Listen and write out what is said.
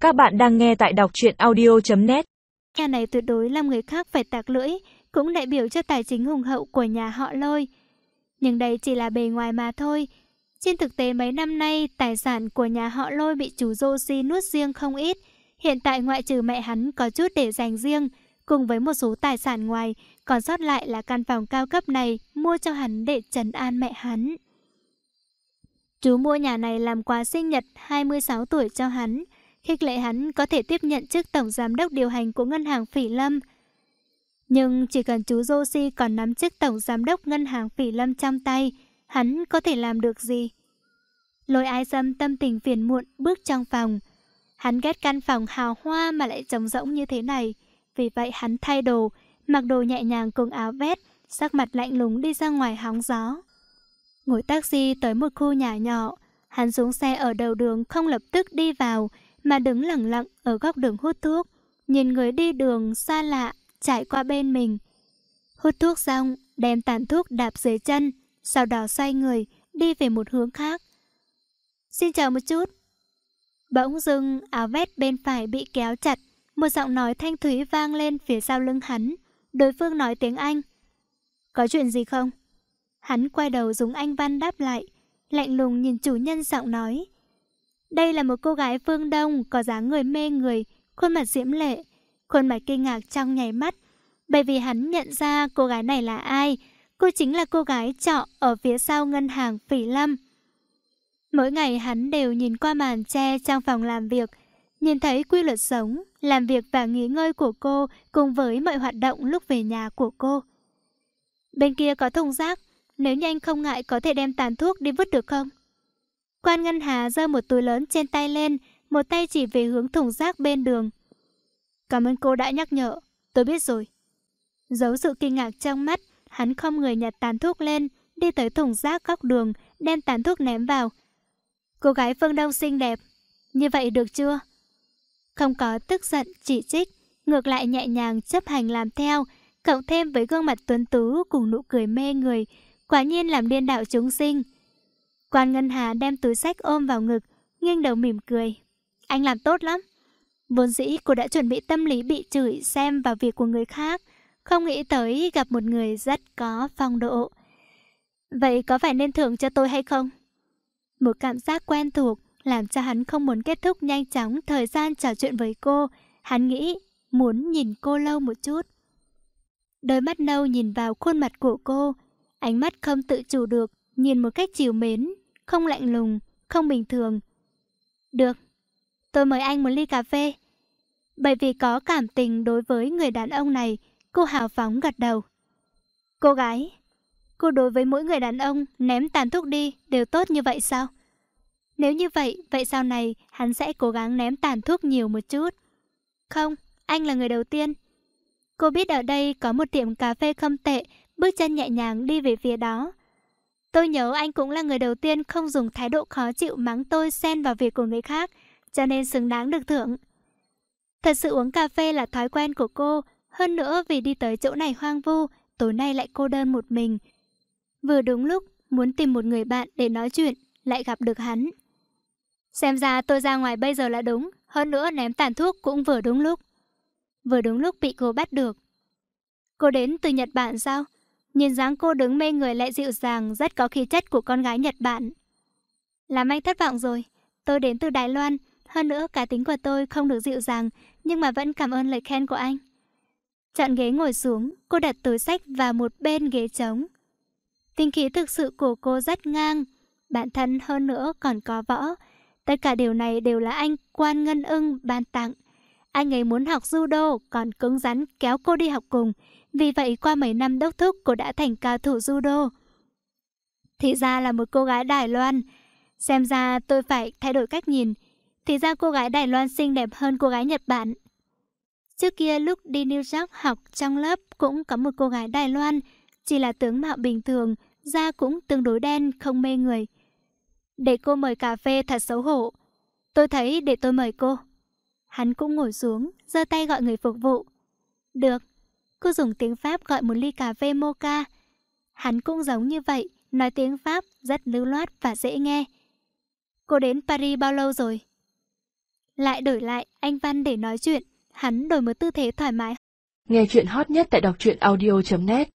Các bạn đang nghe tại đọc truyện audio.net. Nhà này tuyệt đối làm người khác phải tạc lưỡi, cũng đại biểu cho tài chính hùng hậu của nhà họ Lôi. Nhưng đây chỉ là bề ngoài mà thôi. Trên thực tế mấy năm nay, tài sản của nhà họ Lôi bị chú Joshi nuốt riêng không ít. Hiện tại ngoại trừ mẹ hắn có chút để dành riêng, cùng với một số tài sản ngoài, còn sót lại là căn phòng cao cấp này mua cho hắn để trấn an mẹ hắn. Chú mua nhà này làm quà sinh nhật 26 tuổi cho hắn, khích lệ hắn có thể tiếp nhận chức tổng giám đốc điều hành của ngân hàng Phỉ Lâm. Nhưng chỉ cần chú Joshi còn nắm chức tổng giám đốc ngân hàng Phỉ Lâm trong tay, hắn có thể làm được gì? Lôi Ái Dâm tâm tình phiền muộn bước trong phòng. Hắn ghét căn phòng hào hoa mà lại trống rỗng như thế này. Vì vậy hắn thay đồ, mặc đồ nhẹ nhàng cùng áo vest, sắc mặt lạnh lùng đi ra ngoài hóng gió. Ngồi taxi tới một khu nhà nhỏ, hắn xuống xe ở đầu đường không lập tức đi vào, mà đứng lẳng lặng ở góc đường hút thuốc, nhìn người đi đường xa lạ chạy qua bên mình. Hút thuốc xong, đem tàn thuốc đạp dưới chân, sau đó xoay người, đi về một hướng khác. Xin chào một chút. Bỗng dưng áo vest bên phải bị kéo chặt, một giọng nói thanh thúy vang lên phía sau lưng hắn. Đối phương nói tiếng Anh. Có chuyện gì không? Hắn quay đầu dùng Anh văn đáp lại, lạnh lùng nhìn chủ nhân giọng nói. Đây là một cô gái phương Đông có dáng người mê người, khuôn mặt diễm lệ, khuôn mặt kinh ngạc trong nháy mắt, bởi vì hắn nhận ra cô gái này là ai. Cô chính là cô gái trọ ở phía sau ngân hàng Phỉ Lâm. Mỗi ngày hắn đều nhìn qua màn che trong phòng làm việc, nhìn thấy quy luật sống, làm việc và nghỉ ngơi của cô cùng với mọi hoạt động lúc về nhà của cô. Bên kia có thùng rác, nếu như anh không ngại có thể đem tàn thuốc đi vứt được không? Quan Ngân Hà giơ một túi lớn trên tay lên, một tay chỉ về hướng thùng rác bên đường. Cảm ơn cô đã nhắc nhở, tôi biết rồi. Giấu sự kinh ngạc trong mắt, hắn không người nhặt tàn thuốc lên, đi tới thùng rác góc đường, đem tàn thuốc ném vào. Cô gái phương Đông xinh đẹp, như vậy được chưa? Không có tức giận, chỉ trích, ngược lại nhẹ nhàng chấp hành làm theo, cộng thêm với gương mặt tuấn tú cùng nụ cười mê người, quả nhiên làm điên đảo chúng sinh. Quan Ngân Hà đem túi xách ôm vào ngực, nghiêng đầu mỉm cười. Anh làm tốt lắm. Vốn dĩ cô đã chuẩn bị tâm lý bị chửi xem vào việc của người khác, không nghĩ tới gặp một người rất có phong độ. Vậy có phải nên thưởng cho tôi hay không? Một cảm giác quen thuộc làm cho hắn không muốn kết thúc nhanh chóng thời gian trò chuyện với cô. Hắn nghĩ muốn nhìn cô lâu một chút. Đôi mắt nâu nhìn vào khuôn mặt của cô, ánh mắt không tự chủ được, nhìn một cách trìu mến, không lạnh lùng, không bình thường. Được, tôi mời anh một ly cà phê. Bởi vì có cảm tình đối với người đàn ông này, cô hào phóng gật đầu. Cô gái, cô đối với mỗi người đàn ông ném tàn thuốc đi đều tốt như vậy sao? Nếu như vậy, vậy sau này hắn sẽ cố gắng ném tàn thuốc nhiều một chút. Không, anh là người đầu tiên. Cô biết ở đây có một tiệm cà phê không tệ, bước chân nhẹ nhàng đi về phía đó. Tôi nhớ anh cũng là người đầu tiên không dùng thái độ khó chịu mắng tôi xen vào việc của người khác, cho nên xứng đáng được thưởng. Thật sự uống cà phê là thói quen của cô, hơn nữa vì đi tới chỗ này hoang vu, tối nay lại cô đơn một mình. Vừa đúng lúc muốn tìm một người bạn để nói chuyện, lại gặp được hắn. Xem ra tôi ra ngoài bây giờ là đúng, hơn nữa ném tàn thuốc cũng vừa đúng lúc. Vừa đúng lúc bị cô bắt được. Cô đến từ Nhật Bản sao? Nhìn dáng cô đứng mê người lại dịu dàng, rất có khí chất của con gái Nhật Bản. Làm anh thất vọng rồi, tôi đến từ Đài Loan, hơn nữa cá tính của tôi không được dịu dàng, nhưng mà vẫn cảm ơn lời khen của anh. Chọn ghế ngồi xuống, cô đặt túi xách vào một bên ghế trống. Tinh khí thực sự của cô rất ngang, bản thân hơn nữa còn có võ. Tất cả điều này đều là anh Quan Ngân Ưng ban tặng. Anh ấy muốn học judo, còn cứng rắn kéo cô đi học cùng. Vì vậy qua mấy năm đốc thúc cô đã thành cao thủ judo. Thì ra là một cô gái Đài Loan. Xem ra tôi phải thay đổi cách nhìn. Thì ra cô gái Đài Loan xinh đẹp hơn cô gái Nhật Bản. Trước kia lúc đi New York học trong lớp cũng có một cô gái Đài Loan. Chỉ là tướng mạo bình thường, da cũng tương đối đen, không mê người. Để cô mời cà phê thật xấu hổ. Tôi thấy để tôi mời cô. Hắn cũng ngồi xuống, giơ tay gọi người phục vụ. Được. Cô dùng tiếng Pháp gọi một ly cà phê mocha. Hắn cũng giống như vậy, nói tiếng Pháp rất lưu loát và dễ nghe. Cô đến Paris bao lâu rồi? Lại đổi lại anh Văn để nói chuyện, hắn đổi một tư thế thoải mái. Nghe chuyện hot nhất tại đọc truyện audio.net